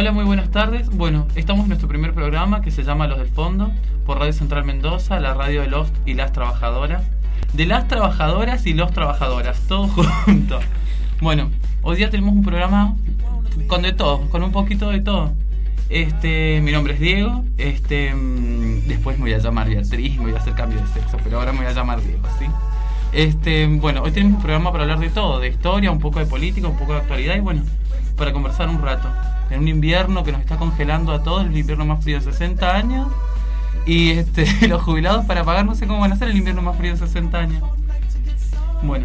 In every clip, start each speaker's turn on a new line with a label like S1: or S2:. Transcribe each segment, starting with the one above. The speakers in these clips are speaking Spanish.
S1: Hola, muy buenas tardes. Bueno, estamos en nuestro primer programa que se llama Los del Fondo, por Radio Central Mendoza, la radio de los y las trabajadoras. De las trabajadoras y los trabajadoras, todos juntos. Bueno, hoy día tenemos un programa con de todo, con un poquito de todo. Mi nombre es Diego, después me voy a llamar Beatriz, me voy a hacer cambio de sexo, pero ahora me voy a llamar Diego, ¿sí? Bueno, hoy tenemos un programa para hablar de todo, de historia, un poco de política, un poco de actualidad y bueno, para conversar un rato. En un invierno que nos está congelando a todos, el invierno más frío de 60 años. Y los jubilados para pagar no sé cómo van a hacer el invierno más frío de 60 años. Bueno,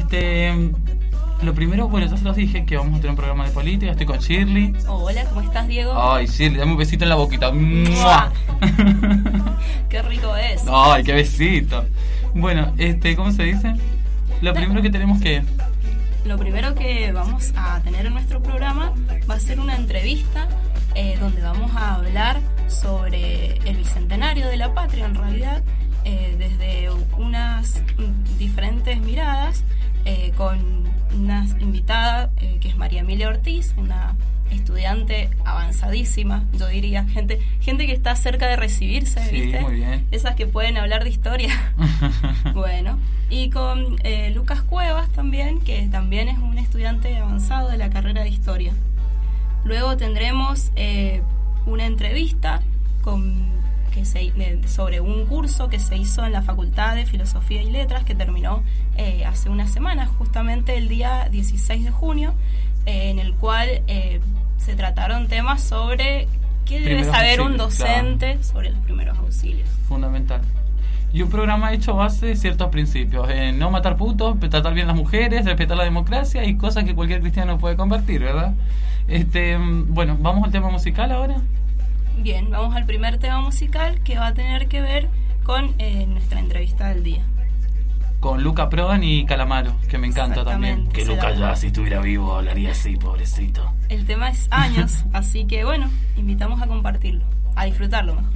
S1: lo primero, bueno, ya se los dije que vamos a tener un programa de política. Estoy con Shirley.
S2: Hola, ¿cómo estás, Diego?
S1: Ay, Shirley, dame un besito en la boquita. ¡Mua!
S2: Qué rico es.
S1: Ay, qué besito. Bueno, ¿cómo se dice? Lo primero que tenemos que...
S2: Lo primero que vamos a tener en nuestro programa va a ser una entrevista donde vamos a hablar sobre el bicentenario de la patria, en realidad, desde unas diferentes miradas, con una invitada que es María Emilia Ortiz, una estudiante avanzadísima, yo diría, gente que está cerca de recibirse,
S1: sí,
S2: ¿viste?
S1: Muy bien.
S2: Esas que pueden hablar de historia. Bueno, y con Lucas Cuevas también, que también es un estudiante avanzado de la carrera de historia. Luego tendremos una entrevista sobre un curso que se hizo en la Facultad de Filosofía y Letras, que terminó hace unas semanas, justamente el día 16 de junio, en el cual se trataron temas sobre qué debe saber un docente, claro, sobre los primeros auxilios.
S1: Fundamental. Y un programa hecho a base de ciertos principios: no matar putos, tratar bien a las mujeres, respetar la democracia y cosas que cualquier cristiano puede compartir, ¿verdad? Bueno, ¿vamos al tema musical ahora?
S2: Bien, vamos al primer tema musical, que va a tener que ver con nuestra entrevista del día. Con
S1: Luca Prodan y Calamaro, que me encanta también. Que Luca ya, si estuviera vivo, hablaría así, pobrecito.
S2: El tema es Años, así que bueno, invitamos a compartirlo, a disfrutarlo mejor.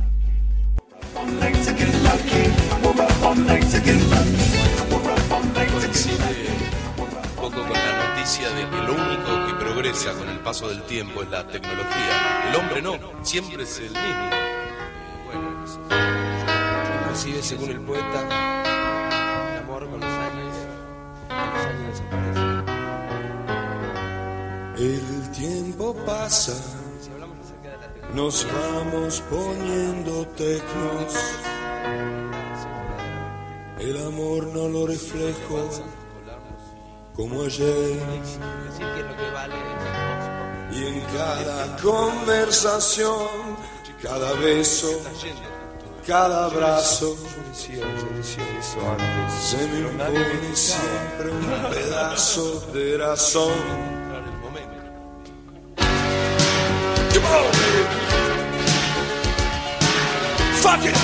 S3: Coincide un poco con la noticia de que lo único que progresa con el paso del tiempo es la tecnología. El hombre no, siempre es el mismo. Bueno, inclusive según el poeta, el amor con los años desaparece.
S4: El tiempo pasa, nos vamos poniendo tecnos. El amor no lo reflejo como ayer. Y en cada conversación, cada beso, cada abrazo, se me impone siempre un pedazo de razón. Come on, baby. Fuck it.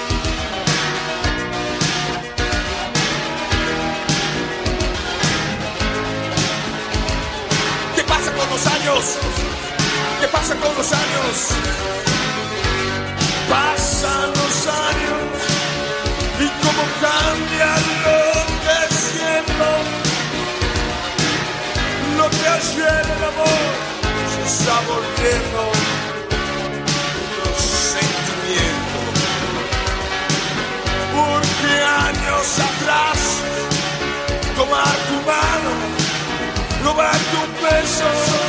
S4: ¿Qué pasa con los años? ¿Qué pasa con los años? Pasan los años y cómo cambia lo que siento. Lo que ayer el amor se está volviendo otro sentimiento. Porque años atrás, tomar tu mano, robarte un beso,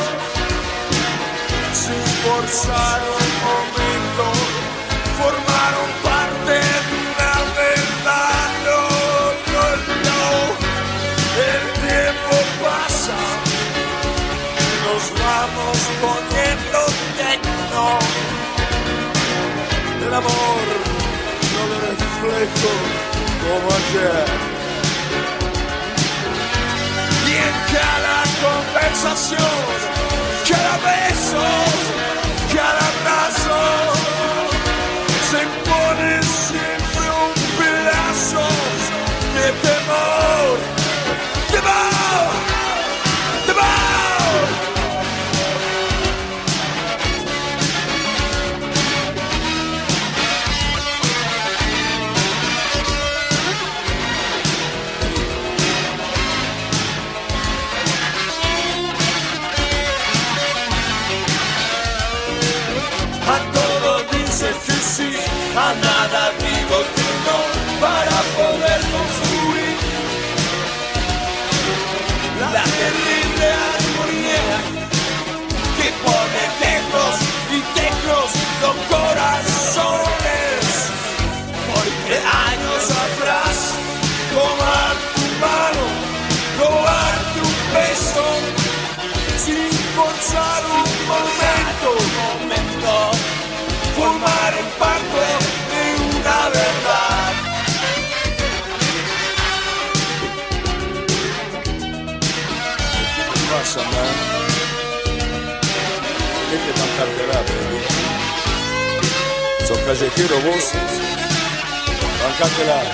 S4: sin forzar un momento, formaron parte de una verdad. No, el tiempo pasa, nos vamos poniendo tecno. El amor no lo reflejo como ayer. Y en cada conversación, cada beso, cada abrazo, se impone siempre un pedazo de temor. ¡Temor! ¡Temor! nada digo que no para poder construir la terrible armonía que pone tecnos y tecnos con corazones, porque años atrás tomar tu mano, robar tu beso sin forzar un momento, formar el pacto de una verdad. ¿Qué pasa, man? Deje tan carterate. ¿Sos callejero vos? Bancátela.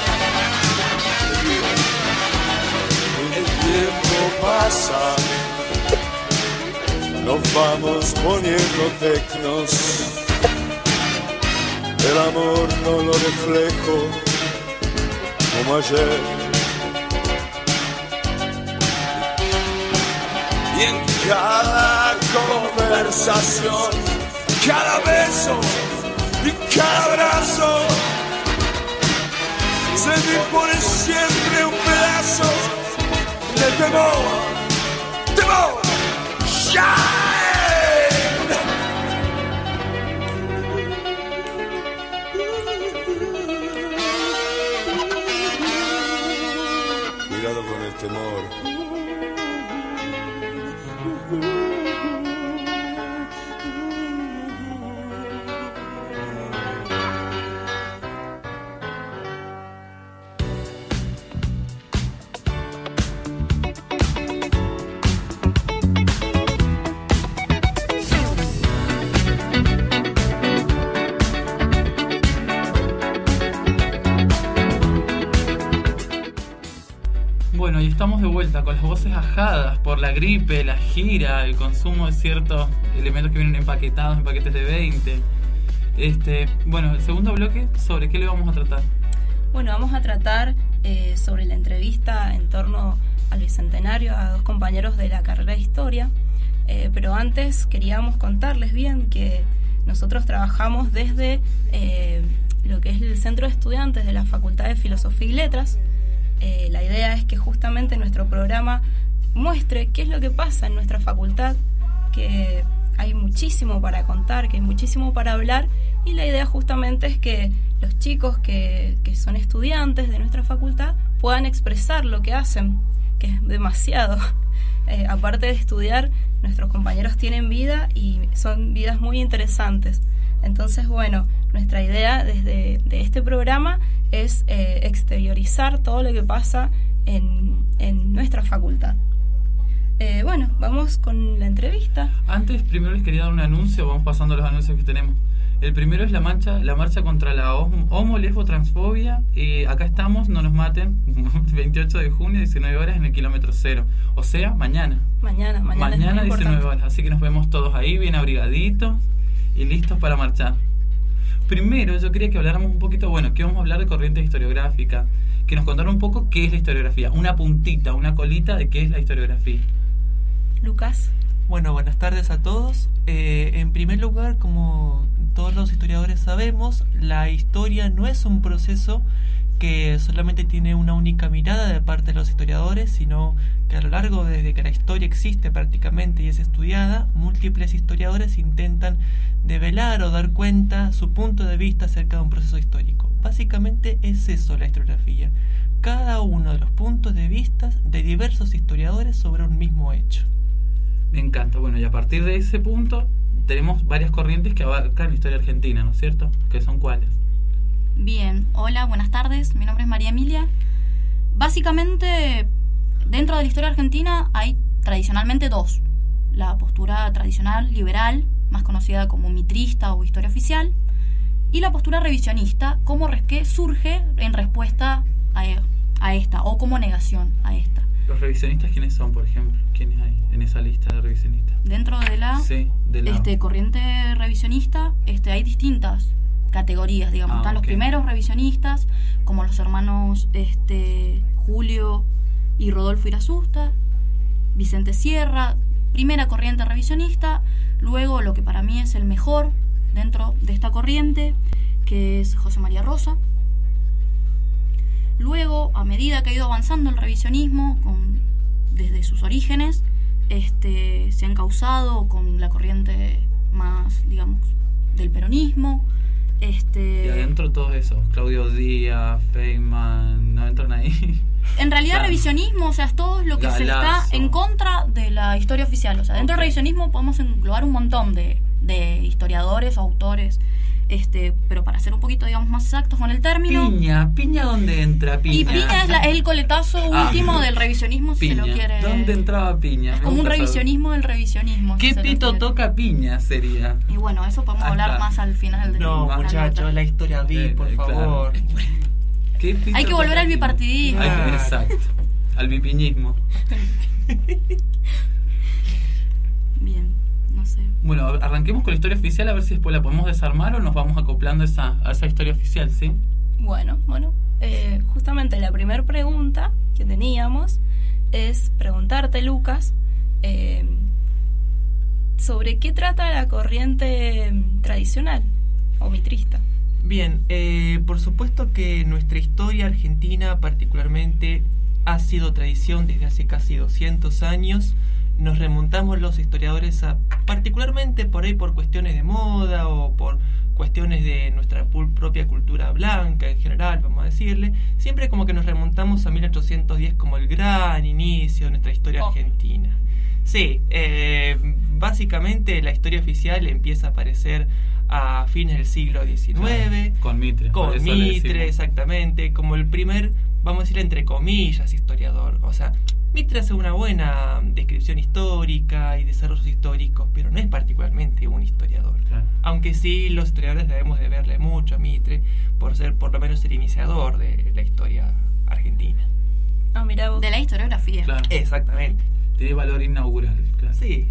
S4: El tiempo pasa, nos vamos poniendo tecnos. El amor no lo reflejo como ayer. Y en cada conversación, cada beso y cada abrazo, se me pone siempre un pedazo de temor, shine. Cuidado con el temor.
S1: Bueno, y estamos de vuelta con las voces ajadas por la gripe, la gira, el consumo de ciertos elementos que vienen empaquetados en paquetes de 20. Bueno, el segundo bloque, ¿sobre qué le vamos a tratar?
S2: Bueno, vamos a tratar sobre la entrevista en torno al bicentenario a dos compañeros de la carrera de Historia, pero antes queríamos contarles bien que nosotros trabajamos desde lo que es el Centro de Estudiantes de la Facultad de Filosofía y Letras. La idea es que justamente nuestro programa muestre qué es lo que pasa en nuestra facultad, que hay muchísimo para contar, que hay muchísimo para hablar, y la idea justamente es que los chicos que son estudiantes de nuestra facultad puedan expresar lo que hacen, que es demasiado. Aparte de estudiar, nuestros compañeros tienen vida y son vidas muy interesantes. Entonces, bueno, nuestra idea de este programa es exteriorizar todo lo que pasa en nuestra facultad. Bueno, vamos con la entrevista.
S1: Antes, primero les quería dar un anuncio, vamos pasando los anuncios que tenemos. El primero es la marcha contra la homo-lesbo-transfobia. Acá estamos, no nos maten, 28 de junio, 19 horas en el kilómetro 0. O sea, mañana. Mañana 19 horas. Así que nos vemos todos ahí, bien abrigaditos y listos para marchar. Primero, yo quería que habláramos un poquito, bueno, que vamos a hablar de corriente historiográfica, que nos contaran un poco qué es la historiografía, una puntita, una colita de qué es la historiografía.
S2: Lucas.
S5: Bueno, buenas tardes a todos. En primer lugar, como todos los historiadores sabemos, la historia no es un proceso que solamente tiene una única mirada de parte de los historiadores, sino que a lo largo, desde que la historia existe prácticamente y es estudiada, múltiples historiadores intentan develar o dar cuenta su punto de vista acerca de un proceso histórico. Básicamente es eso la historiografía, cada uno de los puntos de vista de diversos historiadores sobre un mismo hecho.
S1: Me encanta. Bueno, y a partir de ese punto tenemos varias corrientes que abarcan la historia argentina, ¿no es cierto? ¿Qué son cuáles?
S6: Bien, hola, buenas tardes, mi nombre es María Emilia. Básicamente, dentro de la historia argentina hay tradicionalmente dos. La postura tradicional liberal, más conocida como mitrista o historia oficial, y la postura revisionista, que surge en respuesta a esta, o como negación a esta.
S1: ¿Los revisionistas quiénes son, por ejemplo? ¿Quiénes hay en esa lista de revisionistas?
S6: Dentro de la, corriente revisionista hay distintas categorías, digamos. Están los primeros revisionistas, como los hermanos Julio y Rodolfo Irasusta, Vicente Sierra, primera corriente revisionista. Luego, lo que para mí es el mejor dentro de esta corriente, que es José María Rosa. Luego, a medida que ha ido avanzando el revisionismo, desde sus orígenes, se ha encauzado con la corriente más, digamos, del peronismo.
S1: Y adentro todos esos, Claudio Díaz, Feynman, ¿no entran ahí?
S6: En realidad, claro. Revisionismo, o sea, es todo lo que se está en contra de la historia oficial. O sea, dentro del revisionismo podemos englobar un montón de historiadores o autores. Pero para ser un poquito, digamos, más exactos con el término.
S1: ¿Piña dónde entra?
S6: Y Piña es el coletazo último del revisionismo, si
S1: Piña.
S6: se lo quiere.
S1: ¿Dónde entraba Piña?
S6: Es como un revisionismo del revisionismo.
S1: ¿Qué pito toca Piña sería?
S6: Y bueno, eso podemos hablar más al final.
S5: No, muchachos, la historia por favor.
S1: Claro. ¿Qué pito
S6: hay que volver al bipartidismo.
S1: Exacto, al bipiñismo.
S6: Bien. No sé.
S1: Bueno, arranquemos con la historia oficial a ver si después la podemos desarmar o nos vamos acoplando a esa historia oficial, ¿sí?
S2: Bueno, justamente la primera pregunta que teníamos es preguntarte, Lucas, sobre qué trata la corriente tradicional o mitrista.
S5: Bien, por supuesto que nuestra historia argentina particularmente ha sido tradición desde hace casi 200 años. Nos remontamos los historiadores particularmente por ahí por cuestiones de moda o por cuestiones de nuestra propia cultura blanca en general, vamos a decirle, siempre como que nos remontamos a 1810 como el gran inicio de nuestra historia argentina. Sí, básicamente la historia oficial empieza a aparecer a fines del siglo XIX.
S1: Claro, con Mitre.
S5: Con Mitre, exactamente, como el primer, vamos a decir entre comillas, historiador. O sea, Mitre hace una buena descripción histórica y desarrollos históricos, pero no es particularmente un historiador. Claro. Aunque sí, los historiadores debemos de verle mucho a Mitre por ser por lo menos el iniciador de la historia argentina.
S2: Ah, mirá vos.
S6: De la historiografía.
S1: Claro.
S5: Exactamente.
S1: Tiene valor inaugural, claro.
S5: Sí.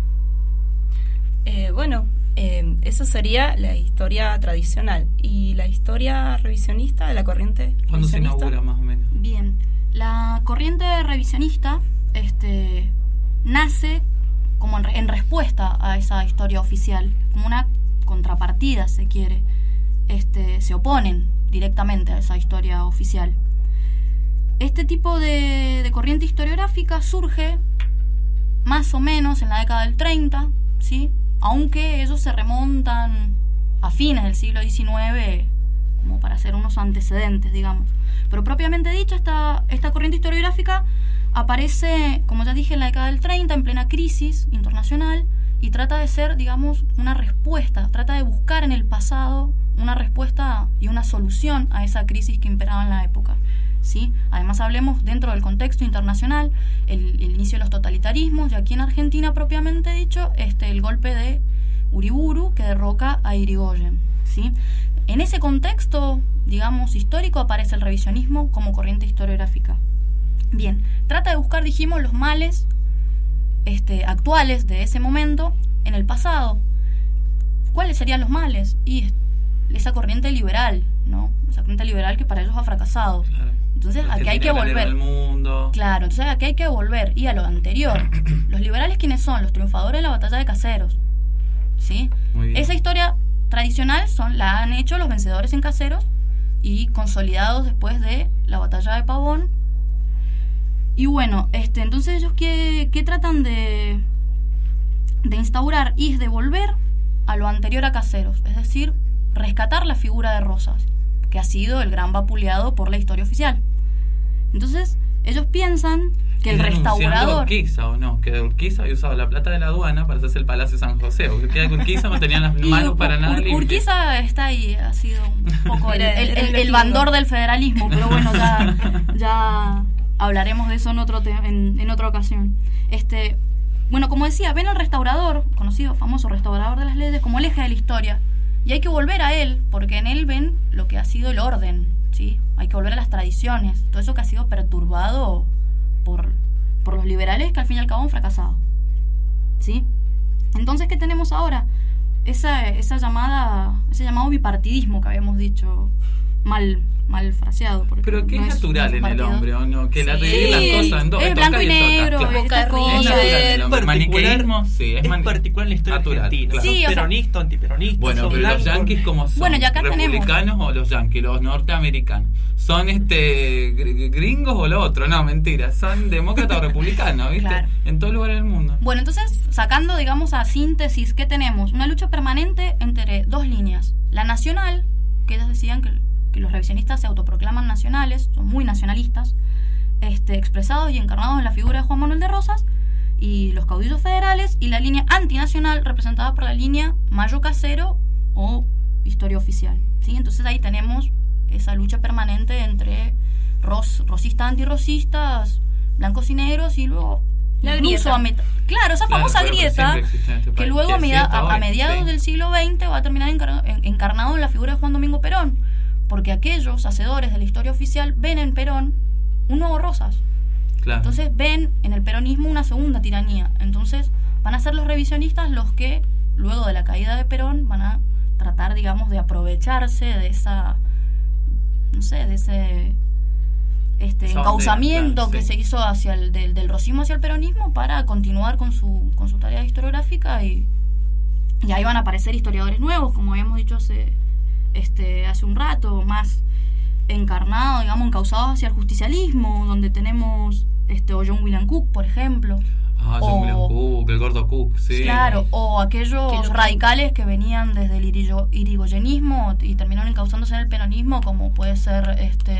S2: Eso sería la historia tradicional. ¿Y la historia revisionista de la corriente?
S1: ¿Cuándo se inaugura más o menos?
S6: Bien. La corriente revisionista nace como en respuesta a esa historia oficial, como una contrapartida, se quiere. Se oponen directamente a esa historia oficial. Este tipo de corriente historiográfica surge más o menos en la década del 30, ¿sí? Aunque ellos se remontan a fines del siglo XIX, como para hacer unos antecedentes, digamos. Pero propiamente dicho, esta corriente historiográfica aparece, como ya dije, en la década del 30, en plena crisis internacional, y trata de ser, digamos, una respuesta, trata de buscar en el pasado una respuesta y una solución a esa crisis que imperaba en la época, ¿sí? Además hablemos dentro del contexto internacional, el inicio de los totalitarismos, y aquí en Argentina propiamente dicho, el golpe de Uriburu que derroca a Irigoyen, ¿sí? En ese contexto, digamos, histórico, aparece el revisionismo como corriente historiográfica. Bien, trata de buscar, dijimos, los males actuales de ese momento en el pasado. ¿Cuáles serían los males? Y esa corriente liberal, ¿no? Esa corriente liberal que para ellos ha fracasado. Claro. Entonces, aquí hay que volver.
S1: El mundo.
S6: Claro, entonces aquí hay que volver. Y a lo anterior. ¿Los liberales quiénes son? Los triunfadores de la batalla de Caseros, ¿sí? Esa historia tradicional la han hecho los vencedores en Caseros y consolidados después de la batalla de Pavón. Y bueno, entonces ellos ¿qué tratan de instaurar? Y es de volver a lo anterior a Caseros, es decir, rescatar la figura de Rosas, que ha sido el gran vapuleado por la historia oficial. Entonces, ellos piensan que el restaurador...
S1: Urquiza, ¿o no? Que de Urquiza había usado la plata de la aduana para hacerse el Palacio San José. Porque Urquiza no tenían las manos para nada limpias.
S6: Urquiza está ahí, ha sido un poco el bandor del federalismo, pero bueno, ya hablaremos de eso en otra ocasión. Bueno, como decía, ven al restaurador, conocido, famoso restaurador de las leyes, como el eje de la historia. Y hay que volver a él, porque en él ven lo que ha sido el orden, ¿sí? Hay que volver a las tradiciones, todo eso que ha sido perturbado por los liberales que al fin y al cabo han fracasado, ¿sí? Entonces, ¿qué tenemos ahora? Ese llamado bipartidismo que habíamos dicho mal fraseado. Porque
S1: Pero que
S6: no
S1: es natural en el
S6: partido.
S1: hombre, ¿o no? Que la
S2: Sí.
S1: dividir las cosas en dos.
S6: Es
S1: en
S6: blanco
S1: tocar
S6: y
S1: en tocar,
S6: negro,
S1: claro.
S6: estas
S2: Boca
S6: cosas.
S1: Es natural en el hombre. Maniqueísmo, sí,
S5: es particular en la historia
S1: natural,
S5: argentina.
S1: claro.
S5: Sos
S6: Sí, o sea-
S5: peronista o antiperonista.
S1: Bueno,
S5: sos
S1: pero los
S5: blanco.
S1: yanquis como son,
S6: Bueno, y acá
S1: republicanos o los yanquis, los norteamericanos, son gringos o lo otro, no, mentira, son demócratas o republicanos, ¿viste?
S6: Claro.
S1: En todo lugar del mundo.
S6: Bueno, entonces, sacando, digamos, a síntesis, ¿qué tenemos? Una lucha permanente entre dos líneas. La nacional, que ellos decían que los revisionistas se autoproclaman nacionales, son muy nacionalistas, expresados y encarnados en la figura de Juan Manuel de Rosas, y los caudillos federales, y la línea antinacional, representada por la línea Mayo Casero o Historia Oficial. ¿Sí? Entonces ahí tenemos esa lucha permanente entre rosistas, antirrosistas, blancos y negros, y luego
S2: La
S6: incluso
S2: grieta.
S6: Claro, esa
S1: Claro,
S6: famosa
S1: pero
S6: grieta
S1: siempre existe en este
S6: que
S1: país,
S6: luego
S1: que
S6: a
S1: es cierto hoy,
S6: mediados
S1: sí.
S6: del siglo XX va a terminar encarnado en la figura de Juan Domingo Perón, porque aquellos hacedores de la historia oficial ven en Perón un nuevo Rosas.
S1: Claro.
S6: Entonces ven en el peronismo una segunda tiranía. Entonces van a ser los revisionistas los que, luego de la caída de Perón, van a tratar, digamos, de aprovecharse de esa, no sé, de ese
S1: Esa
S6: encauzamiento
S1: bandera, claro,
S6: que
S1: sí.
S6: se hizo hacia del rosismo hacia el peronismo para continuar con su tarea historiográfica, y ahí van a aparecer historiadores nuevos, como habíamos dicho hace un rato, más encarnados, digamos, encauzados hacia el justicialismo, donde tenemos o John William Cook, por ejemplo.
S1: John William Cook, el gordo Cook, sí.
S6: Claro, o
S2: Que
S6: aquellos
S2: lo-
S6: radicales que venían desde el irigoyenismo y terminaron encauzándose en el peronismo, como puede ser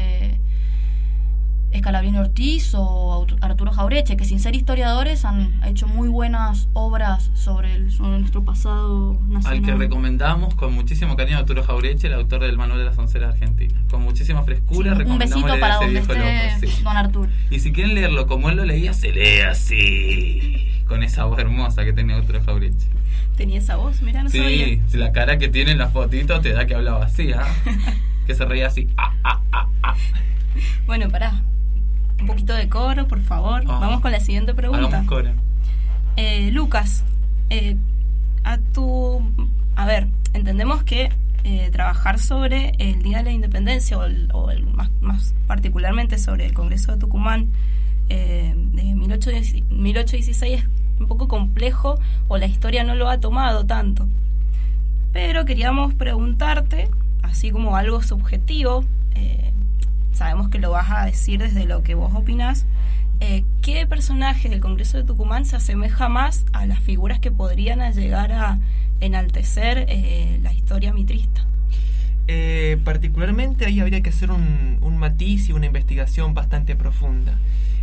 S6: Scalabrini Ortiz o Arturo Jaureche, que sin ser historiadores han hecho muy buenas obras sobre nuestro pasado nacional.
S1: Al que recomendamos con muchísimo cariño a Arturo Jaureche, el autor del Manual de las Onceras Argentinas. Con muchísima frescura,
S6: Un
S1: recomendamos
S6: besito
S1: leer
S6: para
S1: ese
S6: donde
S1: viejo
S6: esté
S1: loco, sí.
S6: don Arturo.
S1: Y si quieren leerlo como él lo leía, se lee así, con esa voz hermosa que tenía Arturo Jaureche.
S2: Tenía esa voz, mira, no sabía.
S1: Sí, si la cara que tiene en la fotito te da que hablaba así, ¿ah? Que se reía así.
S2: Bueno, pará. Un poquito de coro, por favor.
S1: Ah.
S2: Vamos con la siguiente pregunta.
S1: Hagamos coro.
S2: Lucas, a ver, entendemos que trabajar sobre el Día de la Independencia o más particularmente sobre el Congreso de Tucumán de 1816 es un poco complejo, o la historia no lo ha tomado tanto. Pero queríamos preguntarte, así como algo subjetivo, sabemos que lo vas a decir desde lo que vos opinás, ¿qué personaje del Congreso de Tucumán se asemeja más a las figuras que podrían llegar a enaltecer la historia mitrista?
S5: Particularmente ahí habría que hacer un matiz y una investigación bastante profunda.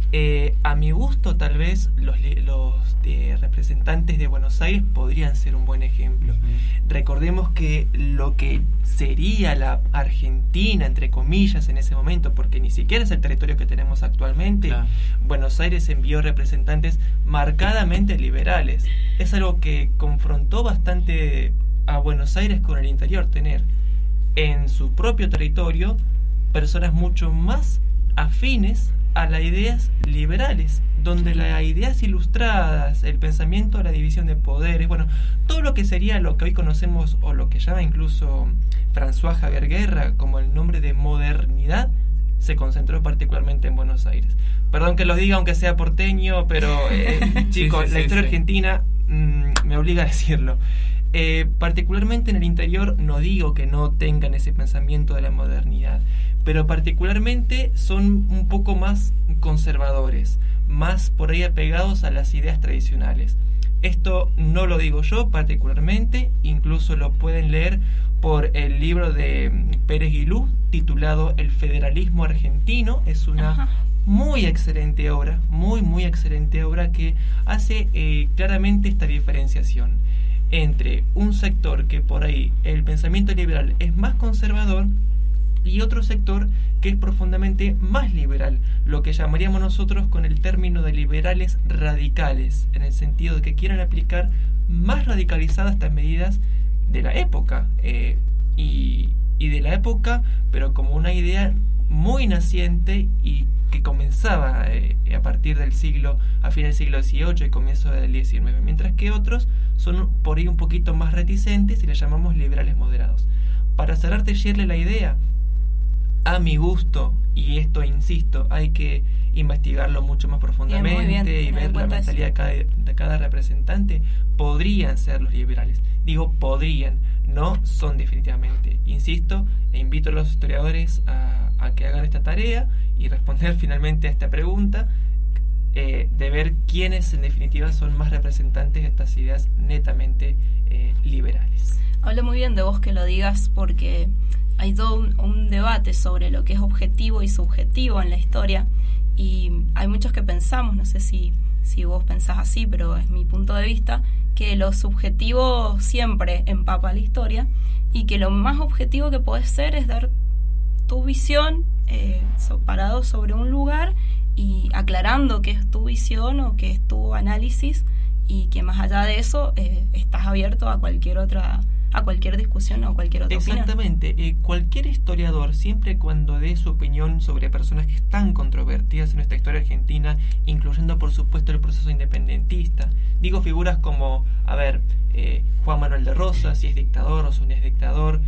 S5: A mi gusto, tal vez los representantes de Buenos Aires podrían ser un buen ejemplo. Recordemos que lo que sería la Argentina, entre comillas, en ese momento, porque ni siquiera es el territorio que tenemos actualmente,
S1: Claro.
S5: Buenos Aires envió representantes marcadamente liberales. Es algo que confrontó bastante a Buenos Aires con el interior, tener en su propio territorio personas mucho más afines a las ideas liberales, donde las ideas ilustradas, el pensamiento de la división de poderes, bueno, todo lo que sería lo que hoy conocemos o lo que llama incluso François Javier Guerra como el nombre de modernidad, se concentró particularmente en Buenos Aires. Perdón que lo diga aunque sea porteño, pero chicos,
S1: Sí,
S5: la historia
S1: sí.
S5: argentina me obliga a decirlo. Particularmente en el interior, no digo que no tengan ese pensamiento de la modernidad, pero particularmente son un poco más conservadores, más por ahí apegados a las ideas tradicionales. Esto no lo digo yo particularmente, incluso lo pueden leer por el libro de Pérez Guilú titulado El Federalismo Argentino. Es una
S2: Ajá.
S5: muy excelente obra, muy excelente obra que hace claramente esta diferenciación entre un sector que por ahí el pensamiento liberal es más conservador y otro sector que es profundamente más liberal, lo que llamaríamos nosotros con el término de liberales radicales, en el sentido de que quieran aplicar más radicalizadas estas medidas de la época, y de la época, pero como una idea muy naciente y que comenzaba a partir del a fin del siglo XVIII y comienzo del XIX, mientras que otros son por ahí un poquito más reticentes y les llamamos liberales moderados. Para cerrarte, Shirley, la idea, a mi gusto, y esto insisto, hay que investigarlo mucho más profundamente y ver la mentalidad de cada representante, podrían ser los liberales. Digo podrían, no son definitivamente. Insisto e invito a los historiadores a que hagan esta tarea y responder finalmente a esta pregunta, de ver quiénes en definitiva son más representantes de estas ideas netamente liberales.
S2: Habla muy bien de vos que lo digas, porque hay todo un debate sobre lo que es objetivo y subjetivo en la historia, y hay muchos que pensamos, no sé si vos pensás así, pero es mi punto de vista, que lo subjetivo siempre empapa la historia, y que lo más objetivo que podés ser es dar tu visión parado sobre un lugar y aclarando qué es tu visión o qué es tu análisis, y que más allá de eso estás abierto a cualquier discusión o cualquier otra opinión.
S5: Exactamente. Cualquier historiador, siempre cuando dé su opinión sobre personas que están controvertidas en nuestra historia argentina, incluyendo por supuesto el proceso independentista, digo figuras como, Juan Manuel de Rosas, si es dictador o si no es dictador,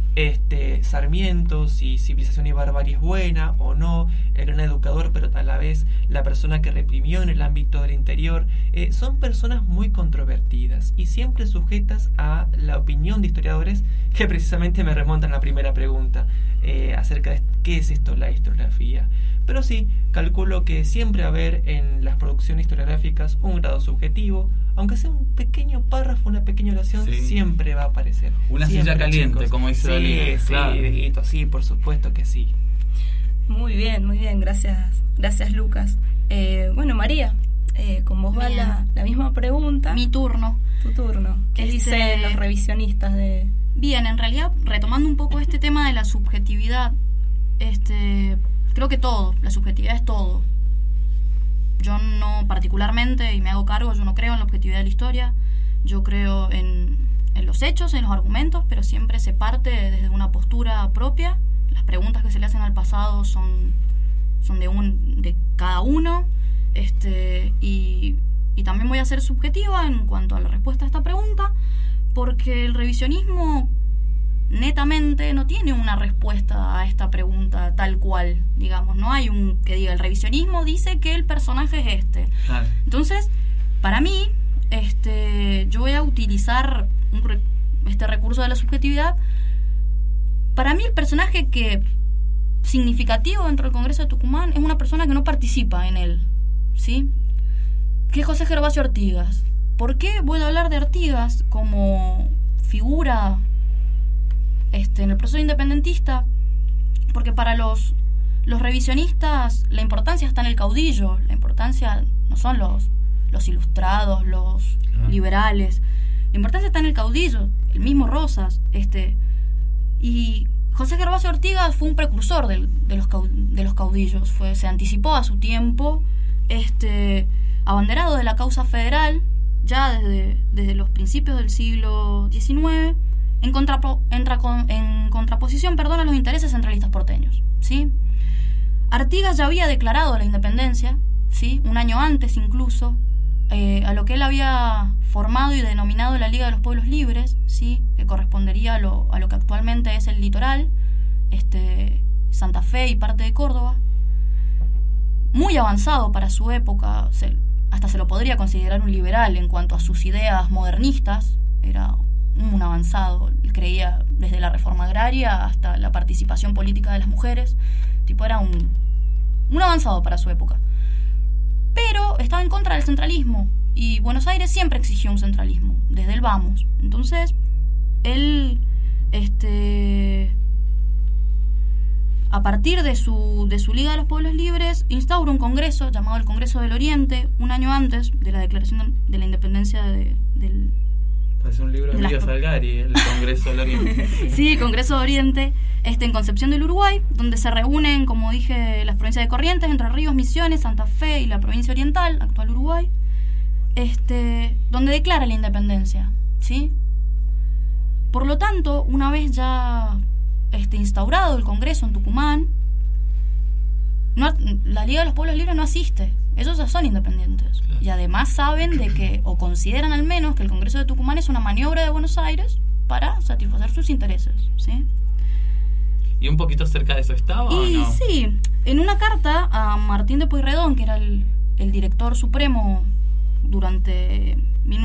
S5: Sarmiento, si Civilización y Barbarie es buena o no, el gran educador, pero a la vez la persona que reprimió en el ámbito del interior, son personas muy controvertidas y siempre sujetas a la opinión de historiadores, que precisamente me remontan a la primera pregunta acerca de qué es esto la historiografía. Pero sí, calculo que siempre va a haber en las producciones historiográficas un grado subjetivo, aunque sea un pequeño párrafo, una pequeña oración, siempre va a aparecer.
S1: Una
S5: siempre,
S1: silla caliente,
S5: chicos.
S1: como dice Dalí.
S5: Claro. Sí, por supuesto que sí.
S2: Muy bien, gracias Lucas. Bueno, María, con vos va la misma pregunta.
S6: Mi turno.
S2: Tu turno. ¿Qué dicen los revisionistas de...?
S6: Bien, en realidad, retomando un poco este tema de la subjetividad, creo que la subjetividad es todo. Yo no particularmente, y me hago cargo, yo no creo en la objetividad de la historia, yo creo en los hechos, en los argumentos, pero siempre se parte desde una postura propia. Las preguntas que se le hacen al pasado son de cada uno, y también voy a ser subjetiva en cuanto a la respuesta a esta pregunta, porque el revisionismo netamente no tiene una respuesta a esta pregunta tal cual, digamos, no hay un que diga el revisionismo dice que el personaje es este.
S1: Claro.
S6: Entonces, para mí, yo voy a utilizar este recurso de la subjetividad. Para mí el personaje que significativo dentro del Congreso de Tucumán es una persona que no participa en él, ¿sí? Que es José Gervasio Artigas. ¿Por qué voy a hablar de Artigas como figura en el proceso independentista? Porque para los revisionistas la importancia está en el caudillo, la importancia no son los ilustrados, los liberales, la importancia está en el caudillo, el mismo Rosas, y José Gervasio Artigas fue un precursor de los caudillos, se anticipó a su tiempo, abanderado de la causa federal ya desde los principios del siglo XIX, en contraposición a los intereses centralistas porteños, ¿sí? Artigas ya había declarado la independencia, ¿sí? Un año antes incluso, a lo que él había formado y denominado la Liga de los Pueblos Libres, ¿sí? Que correspondería a lo que actualmente es el litoral, Santa Fe y parte de Córdoba. Muy avanzado para su época, hasta se lo podría considerar un liberal en cuanto a sus ideas modernistas, era un avanzado, creía desde la reforma agraria hasta la participación política de las mujeres, era un avanzado para su época. Pero estaba en contra del centralismo, y Buenos Aires siempre exigió un centralismo, desde el vamos. Entonces, él, a partir de su Liga de los Pueblos Libres, instaura un congreso llamado el Congreso del Oriente, un año antes de la declaración de la independencia del...
S1: Parece un libro de Emilio Salgari, el Congreso del Oriente.
S6: Sí, Congreso de Oriente, en Concepción del Uruguay, donde se reúnen, como dije, las provincias de Corrientes, Entre Ríos, Misiones, Santa Fe y la provincia oriental, actual Uruguay, donde declara la independencia, ¿sí? Por lo tanto, una vez ya instaurado el Congreso en Tucumán, la Liga de los Pueblos Libres no asiste. Ellos ya son independientes. Claro. Y además saben de que, o consideran al menos, que el Congreso de Tucumán es una maniobra de Buenos Aires para satisfacer sus intereses, ¿sí?
S1: ¿Y un poquito cerca de eso estaba o
S6: Y
S1: no?
S6: sí, en una carta a Martín de Pueyrredón, que era el director supremo durante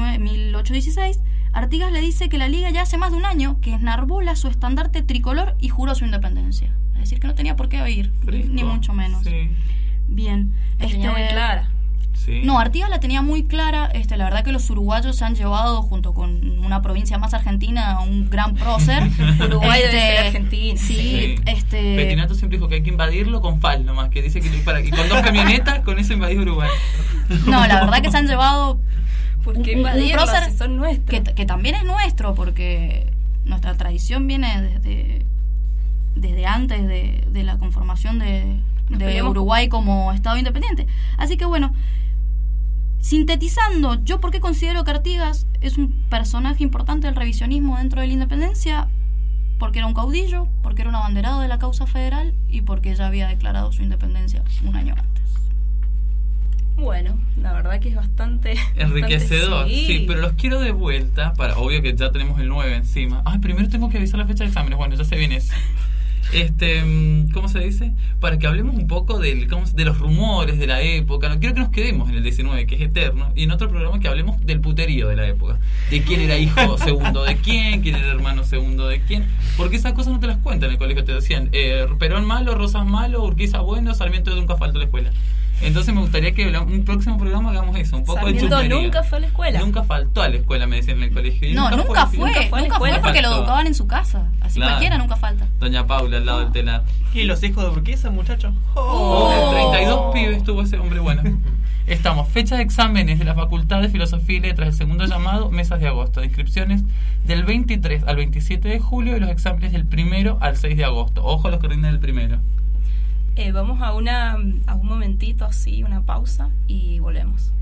S6: 1816, Artigas le dice que la Liga ya hace más de un año que enarbola su estandarte tricolor y juró su independencia. Es decir, que no tenía por qué oír,
S1: Fresco.
S6: ni mucho menos.
S1: Sí.
S6: Bien.
S2: La tenía muy clara.
S1: Sí.
S6: No, Artigas la tenía muy clara. La verdad que los uruguayos se han llevado, junto con una provincia más argentina, a un gran prócer.
S2: Uruguay debe ser Argentina.
S6: Sí,
S1: Pettinato siempre dijo que hay que invadirlo con FAL nomás, que dice que y con 2 camionetas, con eso invadís Uruguay.
S6: No, la verdad que se han llevado
S2: ¿Por qué
S6: un
S2: invadirlos
S6: prócer
S2: si son nuestros?
S6: que también es nuestro, porque nuestra tradición viene desde antes de la conformación de Uruguay como Estado independiente. Así que bueno, sintetizando, yo por qué considero que Artigas es un personaje importante del revisionismo dentro de la independencia, porque era un caudillo, porque era un abanderado de la causa federal y porque ya había declarado su independencia un año antes.
S2: Bueno, la verdad que es bastante
S1: Enriquecedor,
S2: bastante,
S1: sí, pero los quiero de vuelta, obvio que ya tenemos el 9 encima. Primero tengo que avisar la fecha de exámenes, bueno, ya se viene eso. ¿Cómo se dice? Para que hablemos un poco de los rumores de la época. No quiero que nos quedemos en el 19, que es eterno, y en otro programa que hablemos del puterío de la época. De quién era hijo segundo de quién era hermano segundo de quién. Porque esas cosas no te las cuentan en el colegio. Te decían, Perón malo, Rosas malo, Urquiza bueno, Sarmiento nunca faltó a la escuela. Entonces me gustaría que en un próximo programa hagamos eso, un poco
S2: Sarmiento
S1: de chusmería.
S2: nunca fue a la escuela.
S1: Nunca faltó a la escuela, me decían en el colegio. Y
S6: Nunca fue
S2: a la escuela.
S6: porque lo
S1: Faltó.
S6: educaban en su casa. Así
S1: Claro.
S6: cualquiera nunca falta.
S1: Doña Paula al lado del telar.
S5: ¿Y los hijos de Urquiza, muchachos?
S1: Oh, 32 pibes tuvo ese hombre. Bueno, estamos. Fecha de exámenes de la Facultad de Filosofía y Letras, el segundo llamado, mesas de agosto. Inscripciones del 23 al 27 de julio y los exámenes del 1 al 6 de agosto. Ojo a los que rinden el 1.
S2: Vamos a un momentito así, una pausa y volvemos.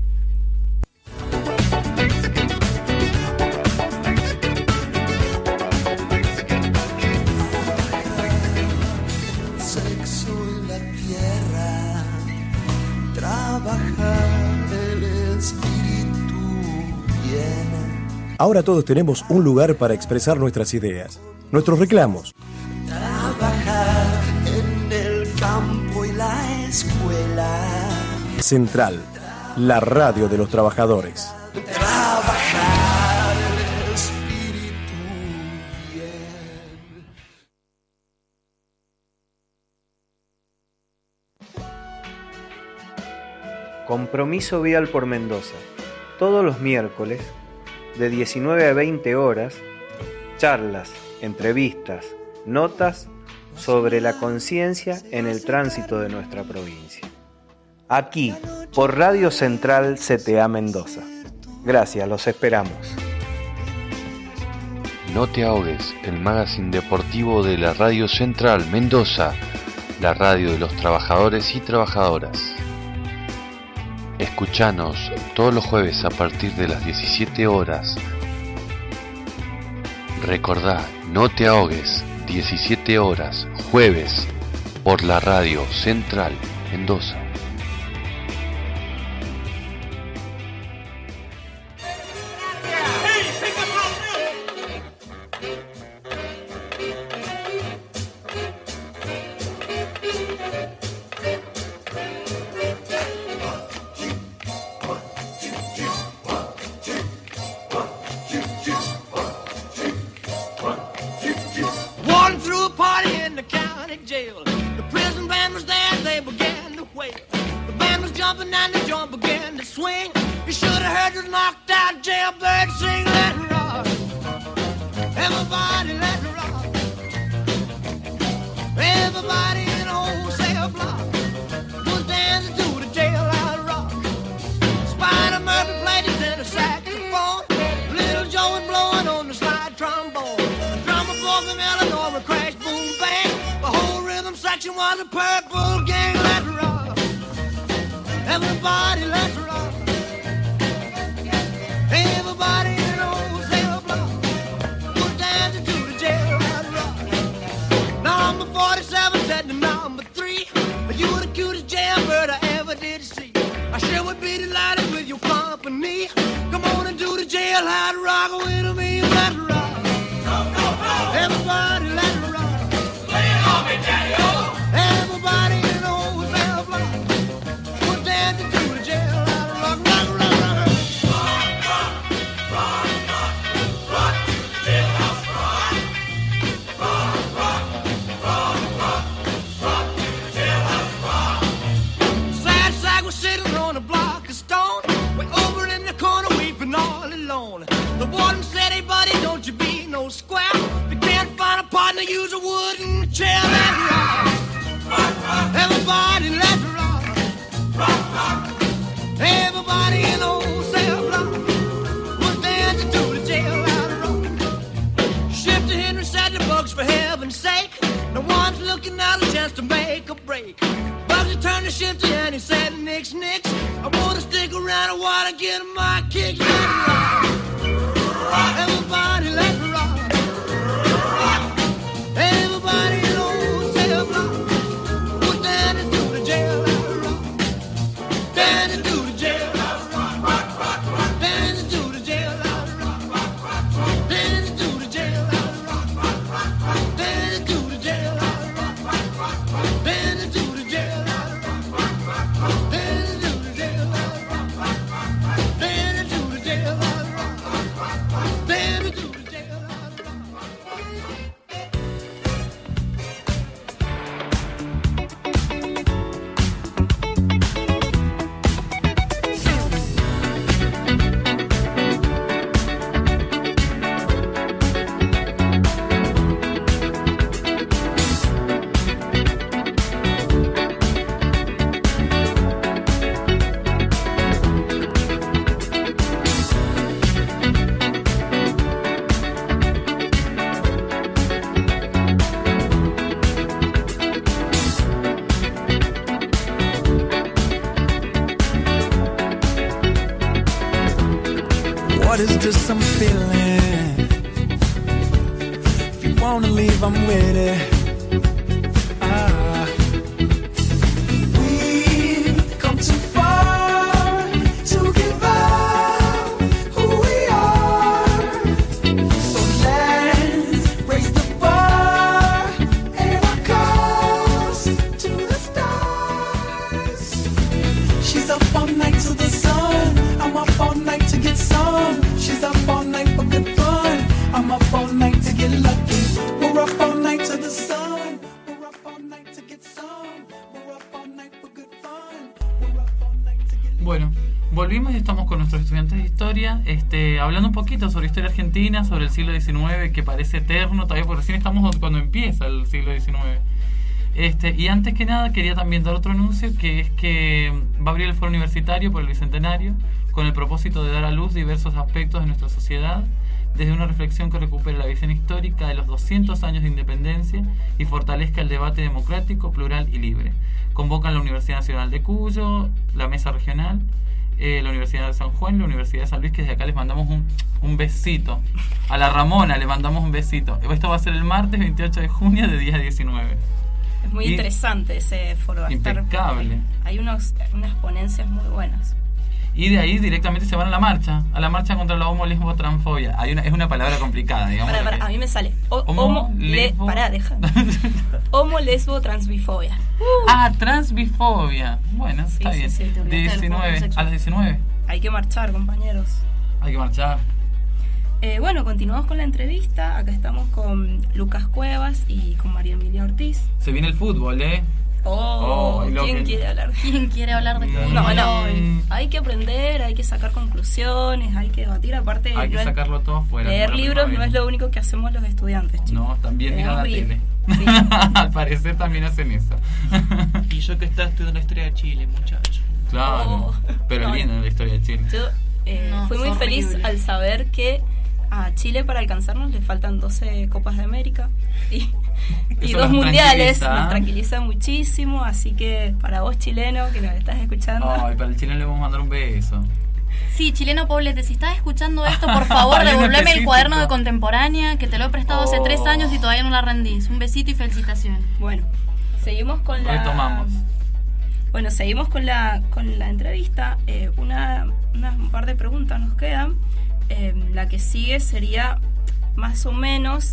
S4: Sexo en la tierra, trabajar el espíritu bien.
S7: Ahora todos tenemos un lugar para expresar nuestras ideas, nuestros reclamos.
S4: Trabajar en el campo y la escuela.
S7: Central, la radio de los trabajadores.
S4: Trabajar el espíritu bien.
S8: Compromiso Vial por Mendoza. Todos los miércoles, de 19 a 20 horas, charlas, entrevistas, notas sobre la conciencia en el tránsito de nuestra provincia. Aquí, por Radio Central CTA Mendoza. Gracias, los esperamos.
S9: No te ahogues, el magazine deportivo de la Radio Central Mendoza, la radio de los trabajadores y trabajadoras. Escuchanos todos los jueves a partir de las 17 horas. Recordá, no te ahogues, 17 horas, jueves, por la Radio Central Mendoza.
S10: One threw a party in the county jail. The prison band was there, they began to wail. The band was jumping and the joint began to swing. You should have heard the knocked out jailbird sing, let it rock. Everybody let it rock. Everybody in a wholesale block was dancing to the jailhouse rock. Spider Murphy played his tenor saxophone. Little Joe was blowing on the slide trombone. The drummer boy from Illinois would crash, boom, bang. The whole rhythm section was a purple gang. Let's rock. Everybody, let's rock. Everybody in the wholesale block was dancing to the jailhouse rock. Number 47 said to number 3, you were the cutest jailbird I ever did see. I sure would be delighted with your company. Come on and do the jailhouse rock with me. Let's rock. Everybody, let's rock. break. Bugsy turned to shifty and he said, "Nix, nix, I wanna stick around, I wanna get my kicks and rock. Everybody let's rock. Everybody in old cell block, push down into the jail and rock. Down into the jail and rock, rock, rock, rock. Down into the jail and rock, rock, rock, rock. Down into the jail and rock, rock, rock, rock. Down into the jail and rock, rock, rock, rock. Down into the jail and rock, rock, rock, rock. Down into the jail and rock, rock, rock, rock. Down into the jail and rock, rock, rock, rock. Down into the jail and rock, rock,
S11: What is this I'm feeling? If you wanna leave, I'm with it. We've come too far to give up who we are. So let's raise the bar and our cause to the stars. She's up all night to the sun. I'm up all night to get some. She's up all night for good fun. I'm up all night to get lucky. We're up all night to the sun. We're up all night to get some. We're up all night for good fun. We're up all night to get lucky.
S1: Bueno, volvimos y estamos con nuestros estudiantes de historia, hablando un poquito sobre historia argentina, sobre el siglo XIX, que parece eterno todavía, porque recién estamos cuando empieza el siglo XIX. Y antes que nada quería también dar otro anuncio, que es que va a abrir el foro universitario por el Bicentenario, con el propósito de dar a luz diversos aspectos de nuestra sociedad, desde una reflexión que recupere la visión histórica de los 200 años de independencia y fortalezca el debate democrático, plural y libre. Convocan la Universidad Nacional de Cuyo, la Mesa Regional, la Universidad de San Juan y la Universidad de San Luis, que desde acá les mandamos un besito. A la Ramona le mandamos un besito. Esto va a ser el martes 28 de junio de 10 a 19.
S2: Es muy interesante ese foro.
S1: Impecable.
S2: Hay unas ponencias muy buenas.
S1: Y de ahí directamente se van a la marcha contra la homo-lesbo-transfobia. Es una palabra complicada, digamos.
S2: Para, a mí me sale homo-lesbo-transbifobia.
S1: Transbifobia. Bueno, sí, está bien.
S6: Sí,
S1: 19, a las 19.
S2: Hay que marchar, compañeros.
S1: Hay que marchar.
S2: Bueno, continuamos con la entrevista. Acá estamos con Lucas Cuevas y con María Emilia Ortiz.
S1: Se viene el fútbol,
S2: ¿Quién quiere hablar?
S6: ¿Quién quiere hablar de fútbol?
S2: No, hay que aprender, hay que sacar conclusiones, hay que debatir. Aparte,
S1: hay que sacarlo todo fuera.
S2: Leer libros no es lo único que hacemos los estudiantes, chicos.
S1: No, también miran la tele. Sí. Al parecer también hacen eso.
S5: Y yo que estaba estudiando la historia de Chile, muchacho.
S1: Claro, pero linda la historia de Chile.
S2: Yo fui muy feliz al saber que a Chile, para alcanzarnos, le faltan 12 Copas de América y 2 mundiales. Nos tranquiliza muchísimo. Así que para vos, chileno, que nos estás escuchando,
S1: para el chileno le vamos a mandar un beso.
S6: Sí, chileno Poblete, si estás escuchando esto, por favor, devolveme el cuaderno de contemporánea, que te lo he prestado hace 3 años y todavía no la rendís. Un besito y felicitaciones.
S2: Bueno, seguimos con
S1: Retomamos.
S2: Bueno, seguimos con la entrevista. Un par de preguntas nos quedan. La que sigue sería más o menos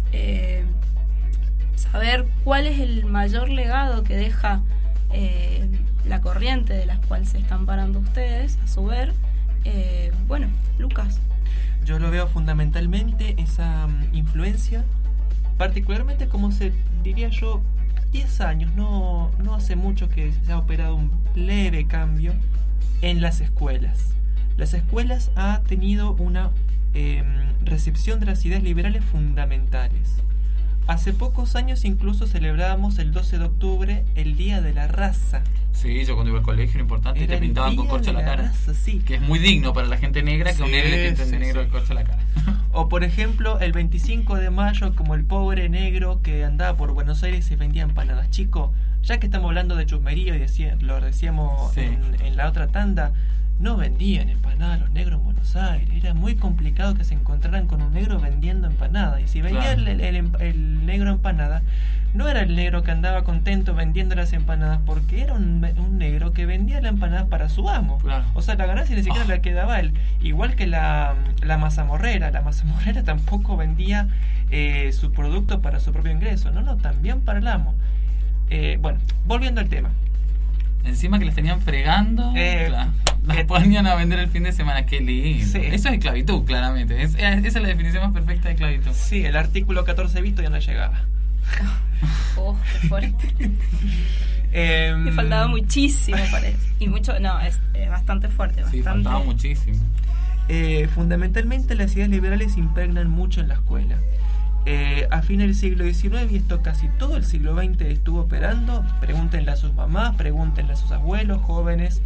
S2: saber cuál es el mayor legado que deja la corriente de la cual se están parando ustedes, a su ver. Bueno, Lucas.
S5: Yo lo veo fundamentalmente esa influencia, particularmente como se diría yo, 10 años, no hace mucho que se ha operado un leve cambio en las escuelas. Las escuelas han tenido una recepción de las ideas liberales fundamentales. Hace pocos años incluso celebrábamos el 12 de octubre el Día de la Raza.
S1: Sí, yo cuando iba al colegio era importante y te pintaban con corcho la cara.
S5: Raza, sí.
S1: Que es muy digno para la gente negra que un negro le pinten de negro el corcho la cara.
S5: O por ejemplo, el 25 de mayo, como el pobre negro que andaba por Buenos Aires y vendía empanadas. Chico, Ya que estamos hablando de chusmería, lo decíamos
S1: Sí.
S5: en la otra tanda, no vendían empanadas los negros en Buenos Aires. Era muy complicado que se encontraran con un negro vendiendo empanadas. Y si vendía
S1: Claro.
S5: el negro empanada, no era el negro que andaba contento vendiendo las empanadas, porque era un negro que vendía las empanadas para su amo.
S1: Claro.
S5: O sea, la ganancia ni siquiera le quedaba a él. Igual que la mazamorrera. La mazamorrera tampoco vendía su producto para su propio ingreso. No, también para el amo. Bueno, volviendo al tema.
S1: Encima que les tenían fregando, claro, las ponían a vender el fin de semana. Qué lindo.
S5: Sí.
S1: Eso es esclavitud, claramente. Esa es la definición más perfecta de esclavitud.
S5: Sí, el artículo 14 visto ya no llegaba.
S2: Oh, qué fuerte. Me faltaba muchísimo, parece. Y mucho, no, es bastante fuerte.
S1: Sí,
S2: Bastante.
S1: faltaba muchísimo.
S5: Fundamentalmente las ideas liberales impregnan mucho en la escuela. A fines del siglo XIX, y esto casi todo el siglo XX estuvo operando. Pregúntenle a sus mamás, pregúntenle a sus abuelos, jóvenes.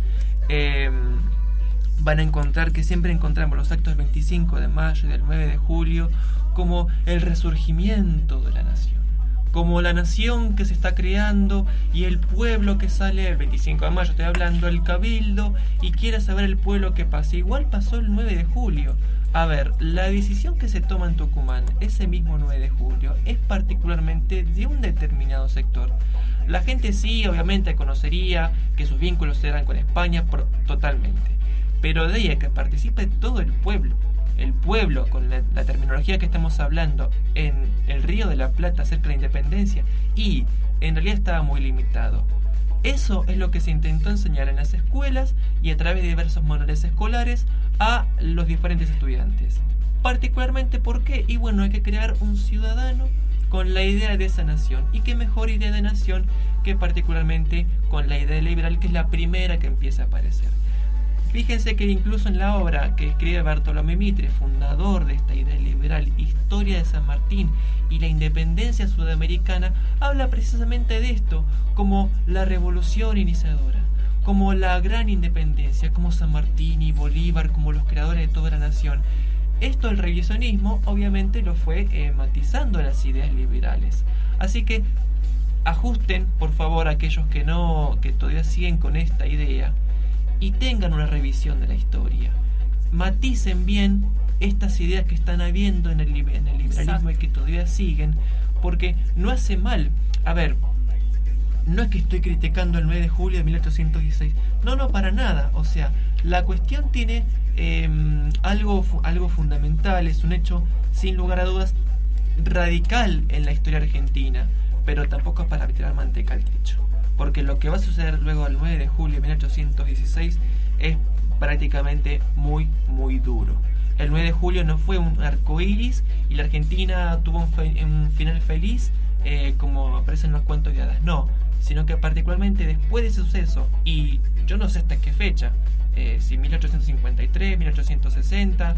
S5: Van a encontrar que siempre encontramos los actos del 25 de mayo y del 9 de julio como el resurgimiento de la nación, como la nación que se está creando y el pueblo que sale el 25 de mayo, estoy hablando, el cabildo, y quiere saber el pueblo qué pasa. Igual pasó el 9 de julio. A ver, la decisión que se toma en Tucumán ese mismo 9 de julio es particularmente de un determinado sector. La gente sí, obviamente, conocería que sus vínculos eran con España totalmente, pero de ahí a que participe todo el pueblo, con la terminología que estamos hablando en el Río de la Plata cerca de la Independencia, y en realidad estaba muy limitado. Eso es lo que se intentó enseñar en las escuelas y a través de diversos manuales escolares a los diferentes estudiantes. Particularmente, ¿por qué? Y bueno, hay que crear un ciudadano con la idea de esa nación. Y qué mejor idea de nación que particularmente con la idea liberal, que es la primera que empieza a aparecer. Fíjense que incluso en la obra que escribe Bartolomé Mitre, fundador de esta idea liberal, Historia de San Martín y la independencia sudamericana, habla precisamente de esto como la revolución iniciadora, como la gran independencia, como San Martín y Bolívar, como los creadores de toda la nación. Esto, el revisionismo, obviamente lo fue matizando las ideas liberales. Así que ajusten, por favor, a aquellos que todavía siguen con esta idea, y tengan una revisión de la historia. Maticen bien estas ideas que están habiendo en el liberalismo. Exacto. Y que todavía siguen, porque no hace mal. A ver, no es que estoy criticando el 9 de julio de 1816. No, para nada. O sea, la cuestión tiene algo fundamental, es un hecho sin lugar a dudas radical en la historia argentina, pero tampoco es para tirar manteca al techo. Porque lo que va a suceder luego del 9 de julio de 1816 es prácticamente muy, muy duro. El 9 de julio no fue un arcoíris y la Argentina tuvo un final feliz, como aparece en los cuentos de hadas. No, sino que particularmente después de ese suceso, y yo no sé hasta qué fecha, si 1853, 1860,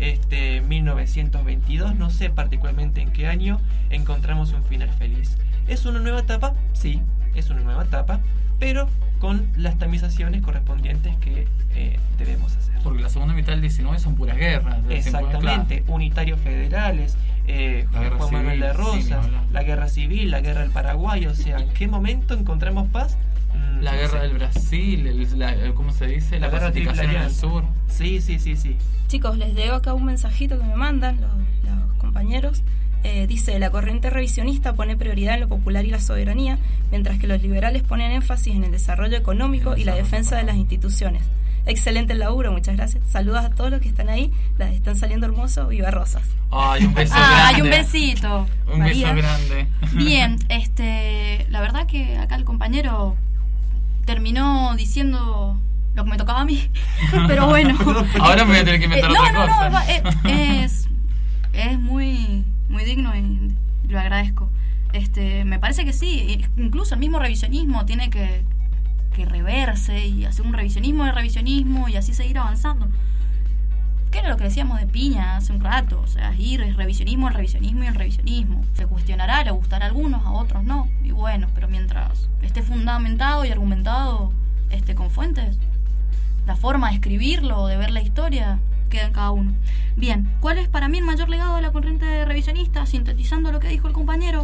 S5: 1922, no sé particularmente en qué año encontramos un final feliz. ¿Es una nueva etapa? Sí, es una nueva etapa, pero con las tamizaciones correspondientes que debemos hacer.
S1: Porque la segunda mitad del 19 son puras guerras.
S5: Exactamente, unitarios federales, Juan Manuel de Rosas, la guerra civil, la guerra del Paraguay. O sea, ¿en qué momento encontramos paz?
S1: La guerra del Brasil, ¿cómo se dice? La pacificación en el sur.
S5: Sí.
S2: Chicos, les leo acá un mensajito que me mandan los compañeros. Dice: la corriente revisionista pone prioridad en lo popular y la soberanía, mientras que los liberales ponen énfasis en el desarrollo económico y la defensa de las instituciones. Excelente el laburo, muchas gracias. Saludos a todos los que están ahí, las están saliendo hermosos. Viva Rosas.
S1: Ay, un beso grande.
S6: Ay, un besito.
S1: Un beso grande.
S6: Bien, la verdad que acá el compañero terminó diciendo lo que me tocaba a mí. Pero bueno.
S1: Ahora me voy a tener que inventar otra cosa.
S6: Es muy digno y lo agradezco. Me parece que sí, incluso el mismo revisionismo tiene que reverse y hacer un revisionismo de revisionismo y así seguir avanzando. ¿Qué era lo que decíamos de Piña hace un rato? O sea, ir es revisionismo, el revisionismo y el revisionismo. Se cuestionará, le gustará a algunos, a otros no. Y bueno, pero mientras esté fundamentado y argumentado con fuentes, la forma de escribirlo, de ver la historia, queda en cada uno. Bien, ¿cuál es para mí el mayor legado de la corriente revisionista? Sintetizando lo que dijo el compañero,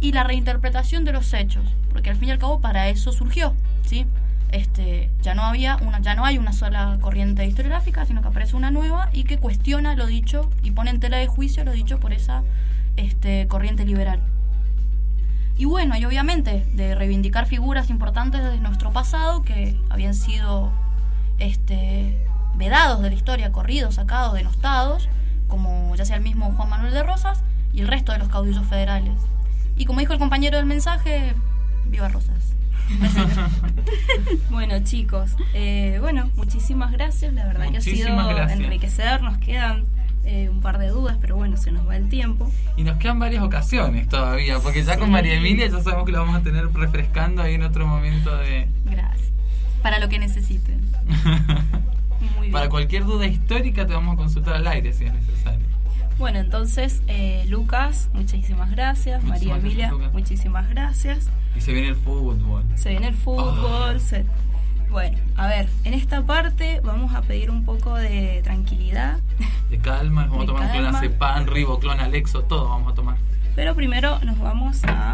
S6: y la reinterpretación de los hechos, porque al fin y al cabo para eso surgió, ¿sí? Ya no hay una sola corriente historiográfica, sino que aparece una nueva y que cuestiona lo dicho y pone en tela de juicio lo dicho por esa corriente liberal. Y bueno, y obviamente de reivindicar figuras importantes de nuestro pasado que habían sido vedados de la historia, corridos, sacados, denostados, como ya sea el mismo Juan Manuel de Rosas y el resto de los caudillos federales. Y como dijo el compañero del mensaje, ¡viva Rosas!
S2: Bueno, chicos, muchísimas gracias. La verdad que ha sido enriquecedor. Nos quedan un par de dudas, pero bueno, se nos va el tiempo.
S1: Y nos quedan varias ocasiones todavía, porque ya con María Emilia ya sabemos que lo vamos a tener refrescando ahí en otro momento de...
S6: Gracias. Para lo que necesiten.
S2: Muy bien.
S1: Para cualquier duda histórica te vamos a consultar al aire si es necesario.
S2: Bueno, entonces, Lucas, muchísimas gracias. María Emilia,
S1: Lucas.
S2: Muchísimas gracias.
S1: Y se viene el fútbol.
S2: Bueno, a ver, en esta parte vamos a pedir un poco de tranquilidad.
S1: De calma, vamos a tomar un clonazepam, Riboclon, Alexo, todo vamos a tomar.
S2: Pero primero nos vamos a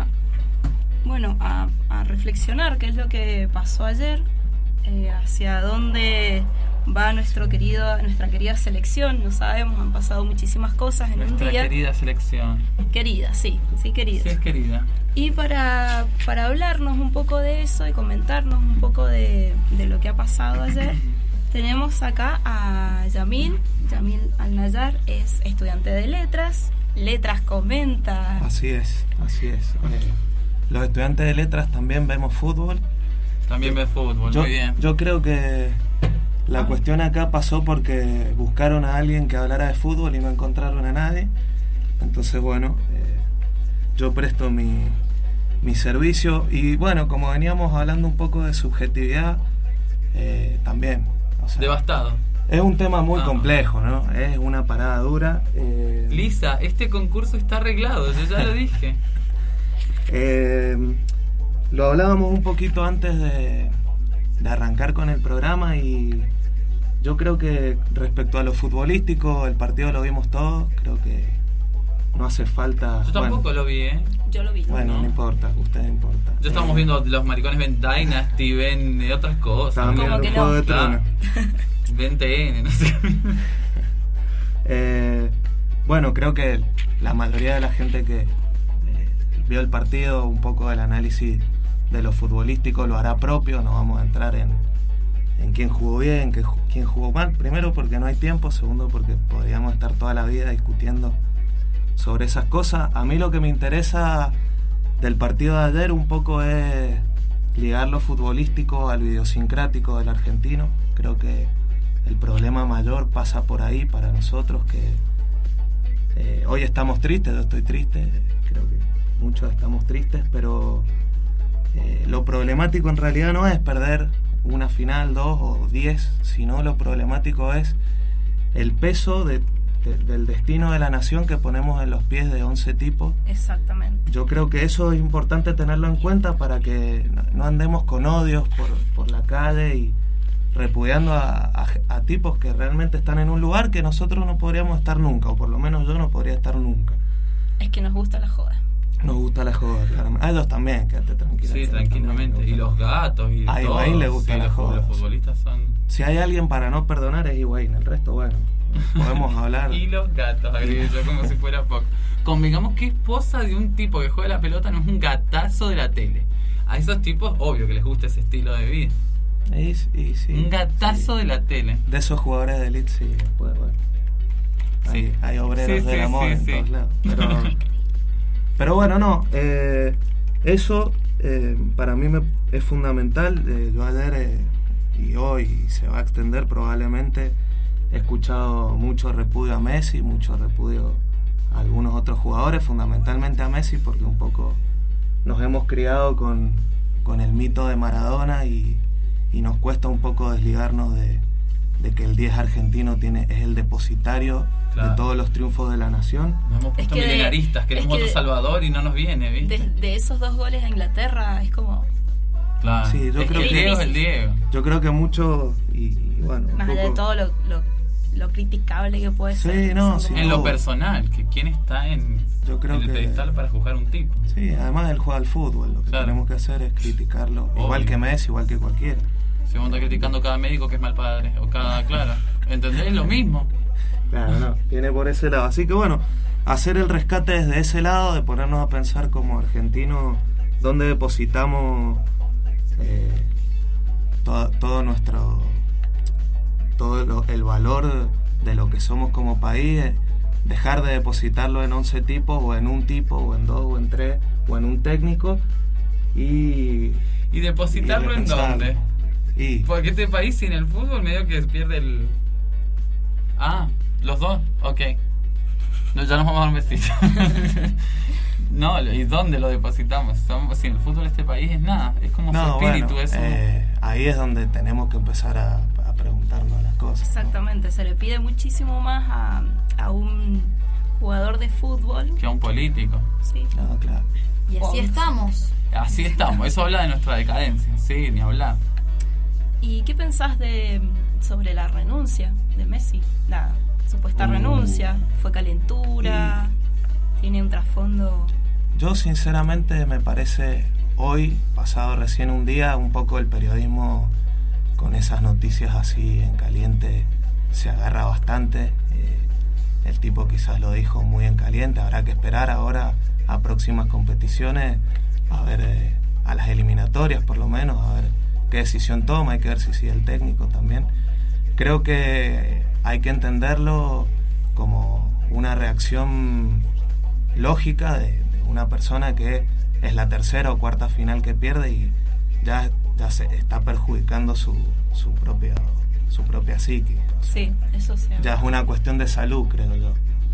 S2: reflexionar qué es lo que pasó ayer, hacia dónde va nuestra querida selección. No sabemos, han pasado muchísimas cosas en un día.
S1: Nuestra querida selección.
S2: Querida, sí, querida.
S1: Sí, es querida.
S2: Y para hablarnos un poco de eso y comentarnos un poco de lo que ha pasado ayer, tenemos acá a Yamil Al-Nayar, es estudiante de letras comenta.
S12: Así es. Los estudiantes de letras también vemos fútbol.
S1: También ves fútbol, muy bien.
S12: Yo creo que la cuestión acá pasó porque buscaron a alguien que hablara de fútbol y no encontraron a nadie. Entonces, bueno, yo presto mi servicio. Y bueno, como veníamos hablando un poco de subjetividad, también. O sea,
S1: devastado.
S12: Es un tema muy complejo, ¿no? Es una parada dura.
S1: Lisa, este concurso está arreglado, yo ya lo dije.
S12: Lo hablábamos un poquito antes de arrancar con el programa y yo creo que respecto a lo futbolístico, el partido lo vimos todos, creo que no hace falta...
S1: Yo tampoco lo vi, ¿eh?
S2: Yo lo vi.
S12: Bueno, no importa, ustedes importa.
S1: Yo estábamos viendo los maricones ven Dynasty, ven otras cosas.
S12: También el Juego de Tronos.
S1: Ven TN, no sé.
S12: Bueno, creo que la mayoría de la gente que vio el partido, un poco del análisis de lo futbolístico lo hará propio. No vamos a entrar en quién jugó bien, quién jugó mal. Primero porque no hay tiempo, segundo porque podríamos estar toda la vida discutiendo sobre esas cosas. A mí lo que me interesa del partido de ayer un poco es ligar lo futbolístico al idiosincrático del argentino. Creo que el problema mayor pasa por ahí para nosotros, que hoy estamos tristes, yo estoy triste, creo que muchos estamos tristes, pero lo problemático en realidad no es perder una final, 2 o 10, sino lo problemático es el peso del destino de la nación que ponemos en los pies de 11 tipos.
S2: Exactamente.
S12: Yo creo que eso es importante tenerlo en cuenta para que no andemos con odios por la calle y repudiando a tipos que realmente están en un lugar que nosotros no podríamos estar nunca, o por lo menos yo no podría estar nunca.
S2: Es que nos gusta la joda.
S12: Nos gusta la joda, claramente. A ellos también, quédate tranquila.
S1: Sí, tranquilamente. Y los gatos y
S12: a Higuaín le gusta la joda.
S1: Los futbolistas son...
S12: Si hay alguien para no perdonar es Higuaín, el resto, bueno, podemos hablar.
S1: Y los gatos, agregué yo como si fuera poco. Convengamos que esposa de un tipo que juega la pelota no es un gatazo de la tele. A esos tipos, obvio que les gusta ese estilo de vida.
S12: Y sí,
S1: un gatazo de la tele.
S12: De esos jugadores de elite, sí, después, bueno. Hay obreros del amor en todos lados. Pero bueno, no. Eso para mí es fundamental. Yo ayer y hoy se va a extender probablemente. He escuchado mucho repudio a Messi, mucho repudio a algunos otros jugadores, fundamentalmente a Messi, porque un poco nos hemos criado con el mito de Maradona y nos cuesta un poco desligarnos de que el 10 argentino es el depositario de todos los triunfos de la nación.
S1: Nos hemos puesto milenaristas, queremos otro Salvador y no nos viene, ¿viste?
S2: De esos 2 goles a Inglaterra es como...
S1: Claro,
S12: sí, yo creo
S1: que el Diego es el Diego.
S12: Yo creo que mucho y bueno...
S2: Más allá de todo lo criticable que puede ser.
S12: Sí, no,
S2: Son
S12: sí.
S2: como-
S1: En lo personal, que quién está en
S12: Yo creo
S1: el
S12: que-
S1: pedestal para juzgar un tipo.
S12: Sí, además él juega al fútbol, lo que
S1: Claro.
S12: tenemos que hacer es criticarlo, igual
S1: Obvio.
S12: que Messi, igual que cualquiera.
S1: Si vos estás criticando cada médico que es mal padre, o cada, claro, ¿entendés? Lo mismo.
S12: Claro, no, viene por ese lado. Así que bueno, hacer el rescate desde ese lado, de ponernos a pensar como argentinos dónde depositamos todo nuestro, el valor de lo que somos como país, dejar de depositarlo en 11 tipos, o en un tipo, o en 2, o en 3, o en un técnico,
S1: ¿Y depositarlo en
S12: repensarlo.
S1: dónde?
S12: Y
S1: Porque este país sin el fútbol medio que pierde el... Ah, los dos, ok. No, ya nos vamos a dar un besito. No, ¿y dónde lo depositamos? Sin el fútbol este país es nada, es como su espíritu,
S12: bueno,
S1: eso.
S12: ahí es donde tenemos que empezar a preguntarnos las cosas.
S2: Exactamente, se le pide muchísimo más a un jugador de fútbol.
S1: Que a un político.
S2: Sí.
S12: Claro, claro.
S6: Y así estamos.
S1: Así estamos, eso habla de nuestra decadencia, sí, ni hablar.
S2: ¿Y qué pensás sobre la renuncia de Messi? La supuesta renuncia, ¿fue calentura? ¿Tiene un trasfondo?
S12: Yo sinceramente me parece, hoy, pasado recién un día, un poco el periodismo con esas noticias así en caliente se agarra bastante. El tipo quizás lo dijo muy en caliente, habrá que esperar ahora a próximas competiciones, a ver, a las eliminatorias por lo menos, a ver qué decisión toma, hay que ver si sigue el técnico también. Creo que hay que entenderlo como una reacción lógica de una persona que es la tercera o cuarta final que pierde y ya se está perjudicando su propia psique. O sea,
S2: Sí, eso sí.
S12: ya es una cuestión de salud, creo yo.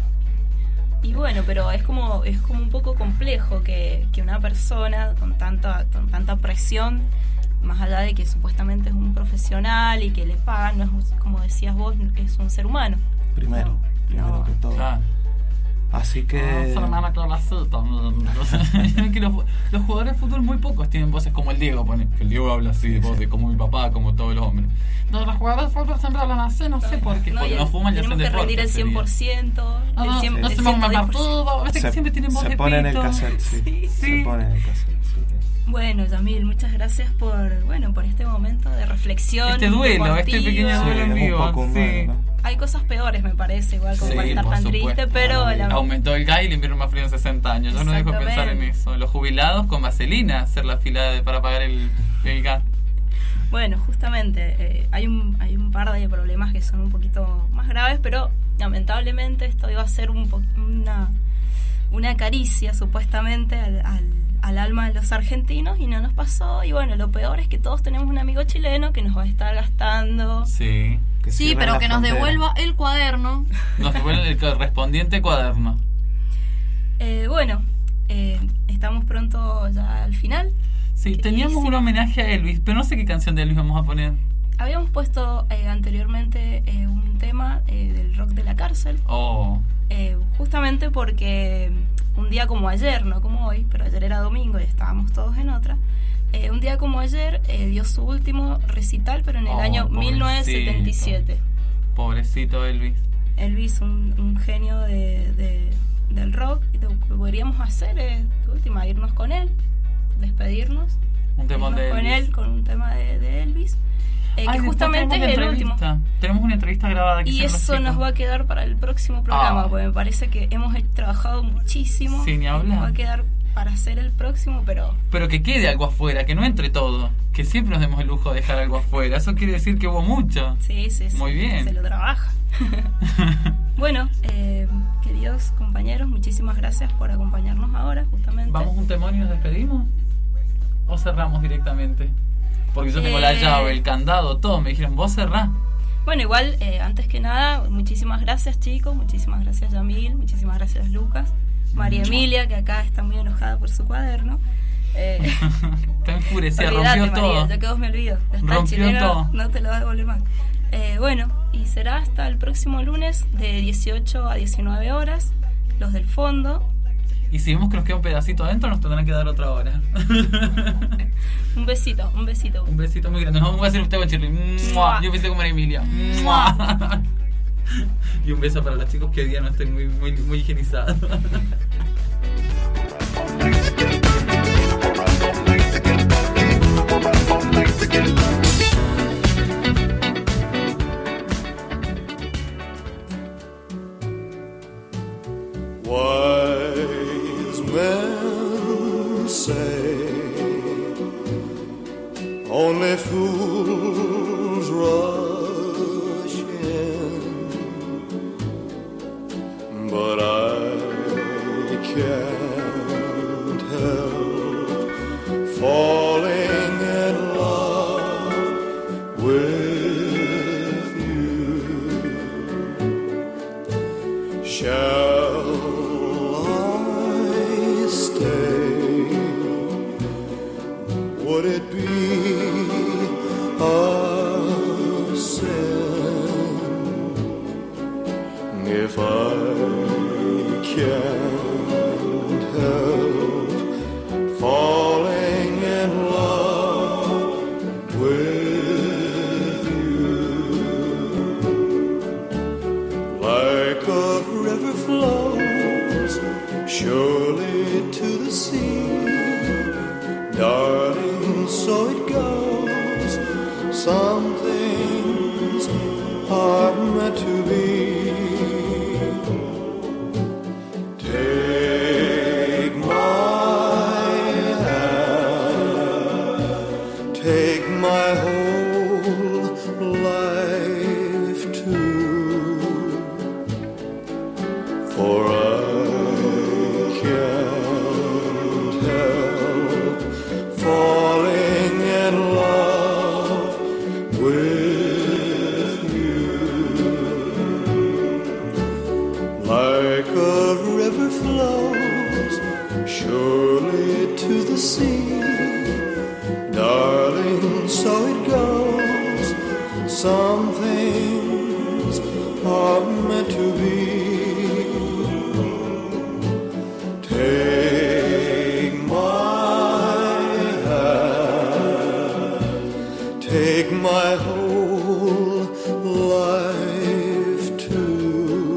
S2: Y bueno, pero es como un poco complejo que una persona con tanta presión, más allá de que supuestamente es un profesional y que le pagan, no es, como decías vos, es un ser humano.
S12: Primero que todo.
S1: Ah.
S12: Así que...
S1: Su hermana Claracita. Que los jugadores de fútbol muy pocos tienen voces como el Diego, pone. Que el Diego habla así, voces como mi papá, como todos los hombres. No, los jugadores de fútbol siempre hablan así, no sé por qué. Porque no fuman y hacen
S2: Tenemos que
S1: deporte.
S2: rendir el 100%.
S1: No se pongan partido, viste que siempre tienen voz de
S12: se pone en el
S1: pito.
S12: cassette, sí. Se pone en el cassette, sí.
S2: Bueno, Yamil, muchas gracias por este momento de reflexión.
S1: Este duelo,
S2: deportiva.
S1: este pequeño duelo en vivo.
S12: un poco humano,
S1: Sí.
S12: ¿no?
S2: Hay cosas peores, me parece, igual, como para estar
S1: por
S2: tan
S1: supuesto.
S2: triste, pero
S1: Aumentó el gas y el invierno más frío en 60 años. Yo no dejo de pensar en
S2: Exactamente.
S1: eso. Los jubilados con vaselina hacer la fila para pagar el gas.
S2: Bueno, justamente hay un par de problemas que son un poquito más graves, pero lamentablemente esto iba a ser una caricia supuestamente al alma de los argentinos y no nos pasó. Y bueno, lo peor es que todos tenemos un amigo chileno que nos va a estar gastando.
S1: Sí.
S6: Sí, pero que nos devuelva el cuaderno.
S1: Nos devuelven el correspondiente cuaderno.
S2: Estamos pronto ya al final.
S1: Sí, teníamos un homenaje a Elvis, pero no sé qué canción de Elvis vamos a poner.
S2: Habíamos puesto anteriormente un tema del rock de la cárcel.
S1: Oh.
S2: Justamente porque un día como ayer, no como hoy, pero ayer era domingo y estábamos todos en otra. Un día como ayer dio su último recital, pero en el año
S1: pobrecito.
S2: 1977.
S1: Pobrecito Elvis.
S2: Elvis, un genio del rock, y lo que podríamos hacer es, de última, irnos con él, despedirnos.
S1: Un tema
S2: irnos
S1: de
S2: con
S1: Elvis.
S2: él, con un tema de Elvis. Que
S1: Ay,
S2: justamente es
S1: después
S2: el último.
S1: Tenemos una entrevista grabada aquí.
S2: Y eso nos va a quedar para el próximo programa, porque me parece que hemos trabajado muchísimo.
S1: Sí, ni
S2: y
S1: hablar.
S2: nos va a quedar para hacer el próximo, pero
S1: Pero que quede algo afuera, que no entre todo. Que siempre nos demos el lujo de dejar algo afuera. Eso quiere decir que hubo mucho.
S2: sí.
S1: Muy bien.
S2: Se lo trabaja. Bueno, queridos compañeros, muchísimas gracias por acompañarnos ahora, justamente.
S1: ¿Vamos un temón y nos despedimos? ¿O cerramos directamente? Porque yo tengo la llave, el candado, todo. Me dijeron, vos cerrá.
S2: Bueno, igual, antes que nada, muchísimas gracias, chicos. Muchísimas gracias, Yamil. Muchísimas gracias, Lucas. María Emilia, que acá está muy enojada por su cuaderno.
S1: Está enfurecida,
S2: Olvídate,
S1: rompió
S2: María,
S1: todo.
S2: ya que vos me olvido. Ya está,
S1: Rompió
S2: chileno,
S1: todo.
S2: no te lo vas a devolver más. Bueno, y será hasta el próximo lunes de 18 a 19 horas. Los del fondo.
S1: Y si vemos que nos queda un pedacito adentro, nos tendrán que dar otra hora.
S2: Un besito, un besito.
S1: Un besito muy grande. Nos vamos a hacer usted, Chirri. Yo pensé como María Emilia. Y un beso para los chicos que hoy día no estoy muy higienizado.
S4: Wise men say only fools rush in, but I can't help falling in love with you. Shall I stay? Would it be a sin if I can't help falling in love with you? Like a river flows surely to the sea, darling, so it goes. Some things are meant to be. Take my hand, take my whole life too, for I can't help falling in love with you. Like a river flows surely to the sea, darling, so it goes. Some things are meant to be. Take my hand, take my whole life too,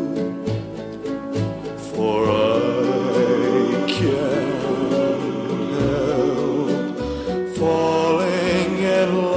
S4: for I can't help falling in love